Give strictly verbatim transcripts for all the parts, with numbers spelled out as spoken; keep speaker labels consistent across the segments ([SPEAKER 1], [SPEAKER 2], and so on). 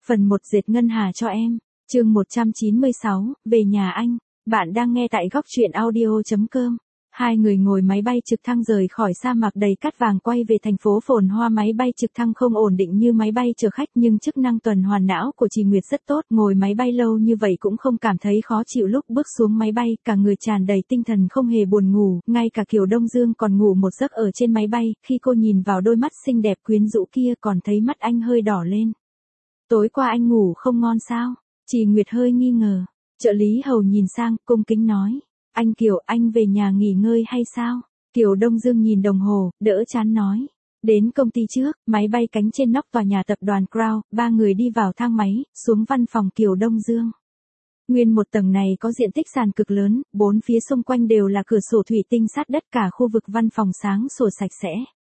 [SPEAKER 1] Phần một dệt ngân hà cho em. Chương một trăm chín mươi sáu, về nhà anh. Bạn đang nghe tại góc truyện audio chấm com. Hai người ngồi máy bay trực thăng rời khỏi sa mạc đầy cát vàng quay về thành phố phồn hoa. Máy bay trực thăng không ổn định như máy bay chở khách nhưng chức năng tuần hoàn não của chị Nguyệt rất tốt. Ngồi máy bay lâu như vậy cũng không cảm thấy khó chịu. Lúc bước xuống máy bay, cả người tràn đầy tinh thần không hề buồn ngủ. Ngay cả Kiều Đông Dương còn ngủ một giấc ở trên máy bay. Khi cô nhìn vào đôi mắt xinh đẹp quyến rũ kia còn thấy mắt anh hơi đỏ lên. Tối qua anh ngủ không ngon sao? Chị Nguyệt hơi nghi ngờ. Trợ lý hầu nhìn sang, cung kính nói. Anh Kiều, anh về nhà nghỉ ngơi hay sao? Kiều Đông Dương nhìn đồng hồ, đỡ chán nói. Đến công ty trước, máy bay cánh trên nóc tòa nhà tập đoàn Crown, ba người đi vào thang máy, xuống văn phòng Kiều Đông Dương. Nguyên một tầng này có diện tích sàn cực lớn, bốn phía xung quanh đều là cửa sổ thủy tinh sát đất, cả khu vực văn phòng sáng sủa sạch sẽ.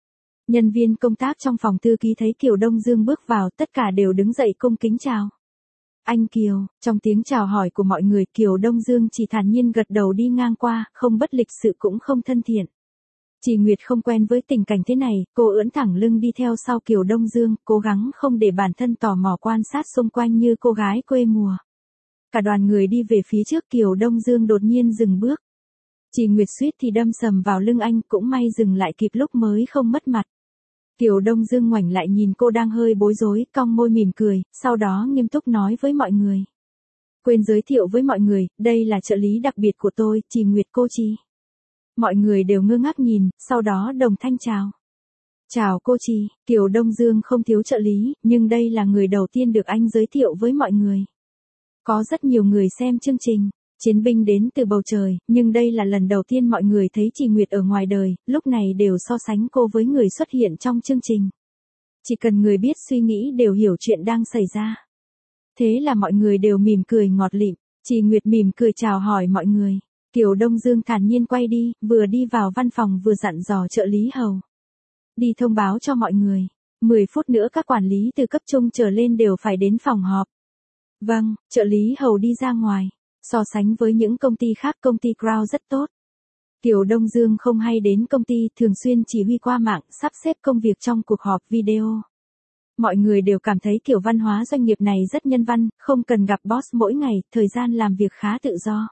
[SPEAKER 1] Nhân viên công tác trong phòng thư ký thấy Kiều Đông Dương bước vào, tất cả đều đứng dậy cung kính chào. Anh Kiều, trong tiếng chào hỏi của mọi người, Kiều Đông Dương chỉ thản nhiên gật đầu đi ngang qua, không bất lịch sự cũng không thân thiện. Chị Nguyệt không quen với tình cảnh thế này, cô ưỡn thẳng lưng đi theo sau Kiều Đông Dương, cố gắng không để bản thân tò mò quan sát xung quanh như cô gái quê mùa. Cả đoàn người đi về phía trước, Kiều Đông Dương đột nhiên dừng bước. Chị Nguyệt suýt thì đâm sầm vào lưng anh, cũng may dừng lại kịp lúc mới không mất mặt. Kiều Đông Dương ngoảnh lại nhìn cô đang hơi bối rối, cong môi mỉm cười, sau đó nghiêm túc nói với mọi người. Quên giới thiệu với mọi người, đây là trợ lý đặc biệt của tôi, chị Nguyệt cô chị. Mọi người đều ngơ ngác nhìn, sau đó đồng thanh chào. Chào cô chị, Kiều Đông Dương không thiếu trợ lý, nhưng đây là người đầu tiên được anh giới thiệu với mọi người. Có rất nhiều người xem chương trình. Chiến binh đến từ bầu trời, nhưng đây là lần đầu tiên mọi người thấy chị Nguyệt ở ngoài đời, lúc này đều so sánh cô với người xuất hiện trong chương trình. Chỉ cần người biết suy nghĩ đều hiểu chuyện đang xảy ra. Thế là mọi người đều mỉm cười ngọt lịm, chị Nguyệt mỉm cười chào hỏi mọi người. Kiều Đông Dương thản nhiên quay đi, vừa đi vào văn phòng vừa dặn dò trợ lý hầu. Đi thông báo cho mọi người, mười phút nữa các quản lý từ cấp trung trở lên đều phải đến phòng họp. Vâng, trợ lý hầu đi ra ngoài. So sánh với những công ty khác, công ty Crown rất tốt. Kiều Đông Dương không hay đến công ty, thường xuyên chỉ huy qua mạng, sắp xếp công việc trong cuộc họp video. Mọi người đều cảm thấy kiểu văn hóa doanh nghiệp này rất nhân văn, không cần gặp boss mỗi ngày, thời gian làm việc khá tự do.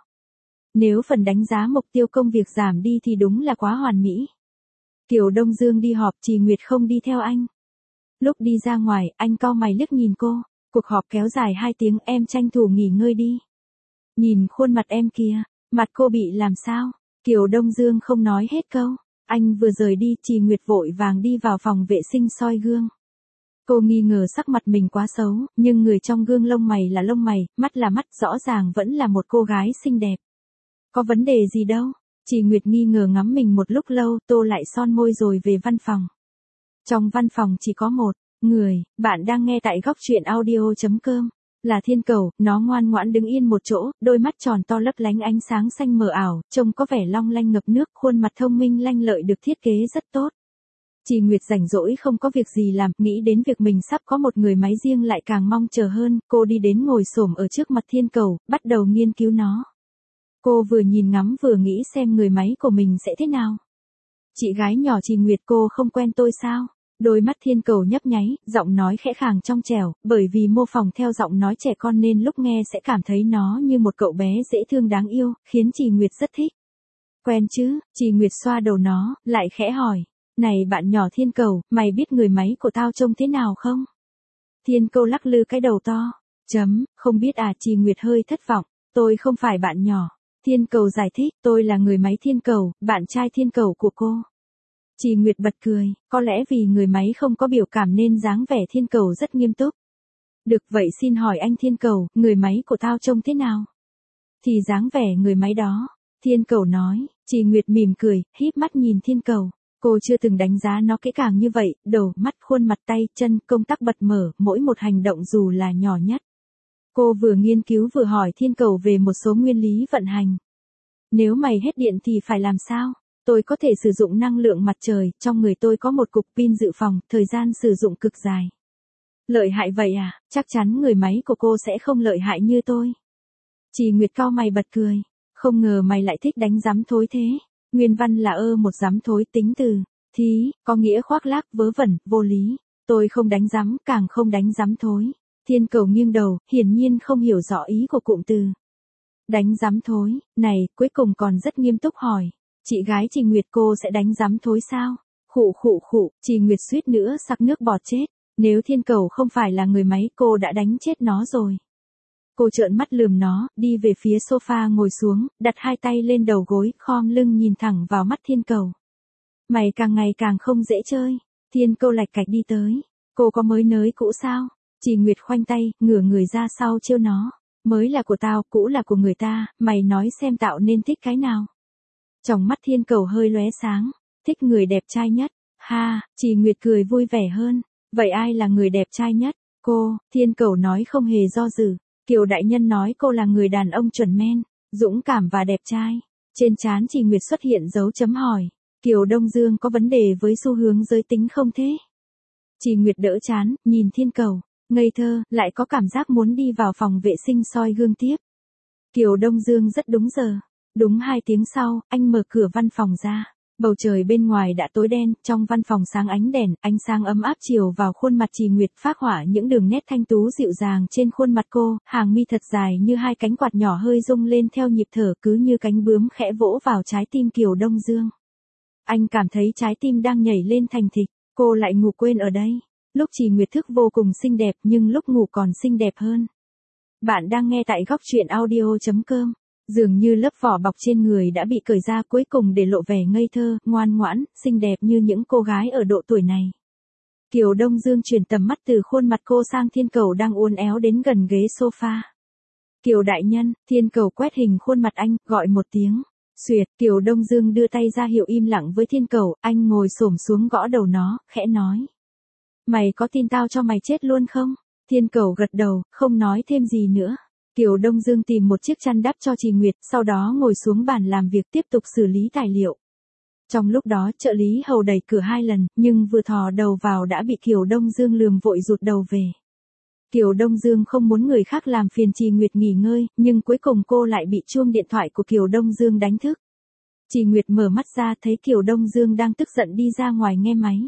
[SPEAKER 1] Nếu phần đánh giá mục tiêu công việc giảm đi thì đúng là quá hoàn mỹ. Kiều Đông Dương đi họp, chị Nguyệt không đi theo anh. Lúc đi ra ngoài, anh cau mày liếc nhìn cô. Cuộc họp kéo dài hai tiếng, em tranh thủ nghỉ ngơi đi. Nhìn khuôn mặt em kia, mặt cô bị làm sao? Kiều Đông Dương không nói hết câu. Anh vừa rời đi, chị Nguyệt vội vàng đi vào phòng vệ sinh soi gương. Cô nghi ngờ sắc mặt mình quá xấu, nhưng người trong gương lông mày là lông mày, mắt là mắt, rõ ràng vẫn là một cô gái xinh đẹp. Có vấn đề gì đâu? Chị Nguyệt nghi ngờ ngắm mình một lúc lâu, tô lại son môi rồi về văn phòng. Trong văn phòng chỉ có một người, bạn đang nghe tại góc truyện audio chấm com. Là Thiên Cầu, nó ngoan ngoãn đứng yên một chỗ, đôi mắt tròn to lấp lánh ánh sáng xanh mờ ảo, trông có vẻ long lanh ngập nước, khuôn mặt thông minh lanh lợi được thiết kế rất tốt. Chị Nguyệt rảnh rỗi không có việc gì làm, nghĩ đến việc mình sắp có một người máy riêng lại càng mong chờ hơn, cô đi đến ngồi xổm ở trước mặt Thiên Cầu, bắt đầu nghiên cứu nó. Cô vừa nhìn ngắm vừa nghĩ xem người máy của mình sẽ thế nào. Chị gái nhỏ chị Nguyệt, cô không quen tôi sao? Đôi mắt Thiên Cầu nhấp nháy, giọng nói khẽ khàng trong trẻo, bởi vì mô phỏng theo giọng nói trẻ con nên lúc nghe sẽ cảm thấy nó như một cậu bé dễ thương đáng yêu, khiến chị Nguyệt rất thích. Quen chứ? Chị Nguyệt xoa đầu nó, lại khẽ hỏi. Này bạn nhỏ Thiên Cầu, mày biết người máy của tao trông thế nào không? Thiên Cầu lắc lư cái đầu to. Chấm, không biết à? Chị Nguyệt hơi thất vọng. Tôi không phải bạn nhỏ. Thiên Cầu giải thích, tôi là người máy Thiên Cầu, bạn trai Thiên Cầu của cô. Chị Nguyệt bật cười, có lẽ vì người máy không có biểu cảm nên dáng vẻ Thiên Cầu rất nghiêm túc. Được vậy xin hỏi anh Thiên Cầu, người máy của tao trông thế nào? Thì dáng vẻ người máy đó. Thiên Cầu nói, chị Nguyệt mỉm cười, híp mắt nhìn Thiên Cầu. Cô chưa từng đánh giá nó kỹ càng như vậy, đầu, mắt, khuôn mặt, tay, chân, công tắc bật mở, mỗi một hành động dù là nhỏ nhất. Cô vừa nghiên cứu vừa hỏi Thiên Cầu về một số nguyên lý vận hành. Nếu mày hết điện thì phải làm sao? Tôi có thể sử dụng năng lượng mặt trời, trong người tôi có một cục pin dự phòng, thời gian sử dụng cực dài. Lợi hại vậy à? Chắc chắn người máy của cô sẽ không lợi hại như tôi. Chị Nguyệt cau mày bật cười. Không ngờ mày lại thích đánh giám thối thế. Nguyên văn là ơ một giám thối, tính từ thí, có nghĩa khoác lác, vớ vẩn, vô lý. Tôi không đánh giám, càng không đánh giám thối. Thiên Cầu nghiêng đầu, hiển nhiên không hiểu rõ ý của cụm từ. Đánh giám thối, này, cuối cùng còn rất nghiêm túc hỏi. Chị gái Trì Nguyệt cô sẽ đánh giám thối sao? Khụ khụ khụ, Trì Nguyệt suýt nữa sặc nước bọt chết. Nếu Thiên Cầu không phải là người máy cô đã đánh chết nó rồi. Cô trợn mắt lườm nó, đi về phía sofa ngồi xuống, đặt hai tay lên đầu gối, khom lưng nhìn thẳng vào mắt Thiên Cầu. Mày càng ngày càng không dễ chơi. Thiên Cầu lạch cạch đi tới. Cô có mới nới cũ sao? Trì Nguyệt khoanh tay, ngửa người ra sau trêu nó. Mới là của tao, cũ là của người ta, mày nói xem tạo nên thích cái nào. Trong mắt Thiên Cầu hơi lóe sáng. Thích người đẹp trai nhất. Ha, Trì Nguyệt cười vui vẻ hơn. Vậy ai là người đẹp trai nhất? Cô, Thiên Cầu nói không hề do dự. Kiều đại nhân nói cô là người đàn ông chuẩn men, dũng cảm và đẹp trai. Trên trán Trì Nguyệt xuất hiện dấu chấm hỏi. Kiều Đông Dương có vấn đề với xu hướng giới tính không thế? Trì Nguyệt đỡ chán, nhìn Thiên Cầu. Ngây thơ, lại có cảm giác muốn đi vào phòng vệ sinh soi gương tiếp. Kiều Đông Dương rất đúng giờ. Đúng hai tiếng sau, anh mở cửa văn phòng ra. Bầu trời bên ngoài đã tối đen, trong văn phòng sáng ánh đèn, ánh sáng ấm áp chiếu vào khuôn mặt Trì Nguyệt, phác họa những đường nét thanh tú dịu dàng trên khuôn mặt cô, hàng mi thật dài như hai cánh quạt nhỏ hơi rung lên theo nhịp thở, cứ như cánh bướm khẽ vỗ vào trái tim Kiều Đông Dương. Anh cảm thấy trái tim đang nhảy lên thành thịch, cô lại ngủ quên ở đây. Lúc Trì Nguyệt thức vô cùng xinh đẹp nhưng lúc ngủ còn xinh đẹp hơn. Bạn đang nghe tại góc truyện audio chấm com. Dường như lớp vỏ bọc trên người đã bị cởi ra cuối cùng để lộ vẻ ngây thơ, ngoan ngoãn, xinh đẹp như những cô gái ở độ tuổi này. Kiều Đông Dương chuyển tầm mắt từ khuôn mặt cô sang Thiên Cầu đang uốn éo đến gần ghế sofa. Kiều đại nhân, Thiên Cầu quét hình khuôn mặt anh, gọi một tiếng. Xuyệt, Kiều Đông Dương đưa tay ra hiệu im lặng với Thiên Cầu, anh ngồi xổm xuống gõ đầu nó, khẽ nói. Mày có tin tao cho mày chết luôn không? Thiên Cầu gật đầu, không nói thêm gì nữa. Kiều Đông Dương tìm một chiếc chăn đắp cho Trì Nguyệt, sau đó ngồi xuống bàn làm việc tiếp tục xử lý tài liệu. Trong lúc đó trợ lý hầu đẩy cửa hai lần, nhưng vừa thò đầu vào đã bị Kiều Đông Dương lườm vội rụt đầu về. Kiều Đông Dương không muốn người khác làm phiền Trì Nguyệt nghỉ ngơi, nhưng cuối cùng cô lại bị chuông điện thoại của Kiều Đông Dương đánh thức. Trì Nguyệt mở mắt ra thấy Kiều Đông Dương đang tức giận đi ra ngoài nghe máy.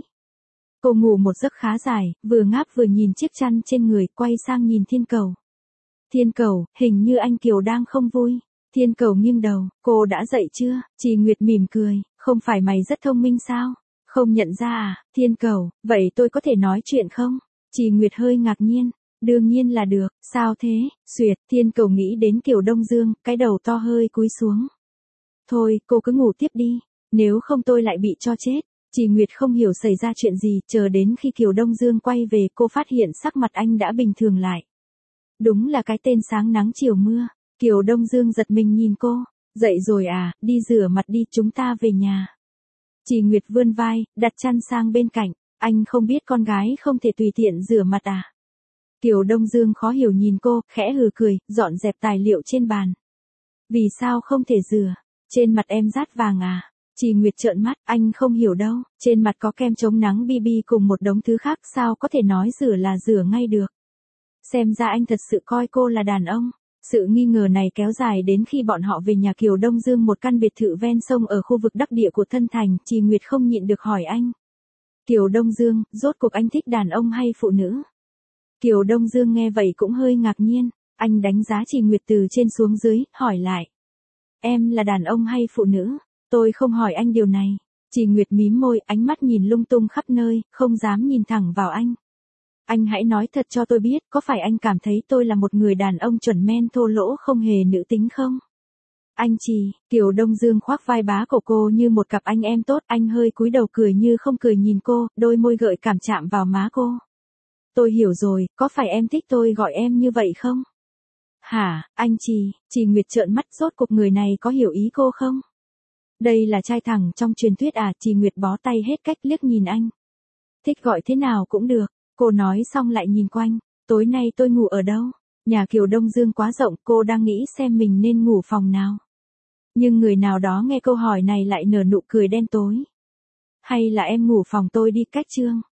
[SPEAKER 1] Cô ngủ một giấc khá dài, vừa ngáp vừa nhìn chiếc chăn trên người, quay sang nhìn Thiên Cầu. Thiên Cầu, hình như anh Kiều đang không vui. Thiên Cầu nghiêng đầu, cô đã dậy chưa? Trì Nguyệt mỉm cười, không phải mày rất thông minh sao? Không nhận ra à? Thiên Cầu, vậy tôi có thể nói chuyện không? Trì Nguyệt hơi ngạc nhiên, đương nhiên là được, sao thế? Xuyệt, Thiên Cầu nghĩ đến Kiều Đông Dương, cái đầu to hơi cúi xuống. Thôi, cô cứ ngủ tiếp đi, nếu không tôi lại bị cho chết. Trì Nguyệt không hiểu xảy ra chuyện gì, chờ đến khi Kiều Đông Dương quay về cô phát hiện sắc mặt anh đã bình thường lại. Đúng là cái tên sáng nắng chiều mưa. Kiều Đông Dương giật mình nhìn cô. Dậy rồi à, đi rửa mặt đi, chúng ta về nhà. Trì Nguyệt vươn vai, đặt chăn sang bên cạnh. Anh không biết con gái không thể tùy tiện rửa mặt à? Kiều Đông Dương khó hiểu nhìn cô, khẽ hừ cười, dọn dẹp tài liệu trên bàn. Vì sao không thể rửa? Trên mặt em rát vàng à? Trì Nguyệt trợn mắt, anh không hiểu đâu, trên mặt có kem chống nắng bê bê cùng một đống thứ khác, sao có thể nói rửa là rửa ngay được. Xem ra anh thật sự coi cô là đàn ông. Sự nghi ngờ này kéo dài đến khi bọn họ về nhà Kiều Đông Dương, một căn biệt thự ven sông ở khu vực đắc địa của Thân Thành. Trì Nguyệt không nhịn được hỏi anh. Kiều Đông Dương, rốt cuộc anh thích đàn ông hay phụ nữ? Kiều Đông Dương nghe vậy cũng hơi ngạc nhiên. Anh đánh giá Trì Nguyệt từ trên xuống dưới, hỏi lại. Em là đàn ông hay phụ nữ? Tôi không hỏi anh điều này. Trì Nguyệt mím môi, ánh mắt nhìn lung tung khắp nơi, không dám nhìn thẳng vào anh. Anh hãy nói thật cho tôi biết, có phải anh cảm thấy tôi là một người đàn ông chuẩn men thô lỗ không hề nữ tính không? Anh Trì, Kiều Đông Dương khoác vai bá của cô như một cặp anh em tốt, anh hơi cúi đầu cười như không cười nhìn cô, đôi môi gợi cảm chạm vào má cô. Tôi hiểu rồi, có phải em thích tôi gọi em như vậy không? Hả, anh Trì, Trì Nguyệt trợn mắt, rốt cuộc người này có hiểu ý cô không? Đây là trai thẳng trong truyền thuyết à? Trì Nguyệt bó tay hết cách liếc nhìn anh. Thích gọi thế nào cũng được. Cô nói xong lại nhìn quanh, tối nay tôi ngủ ở đâu? Nhà Kiều Đông Dương quá rộng, cô đang nghĩ xem mình nên ngủ phòng nào. Nhưng người nào đó nghe câu hỏi này lại nở nụ cười đen tối. Hay là em ngủ phòng tôi đi, cách trương.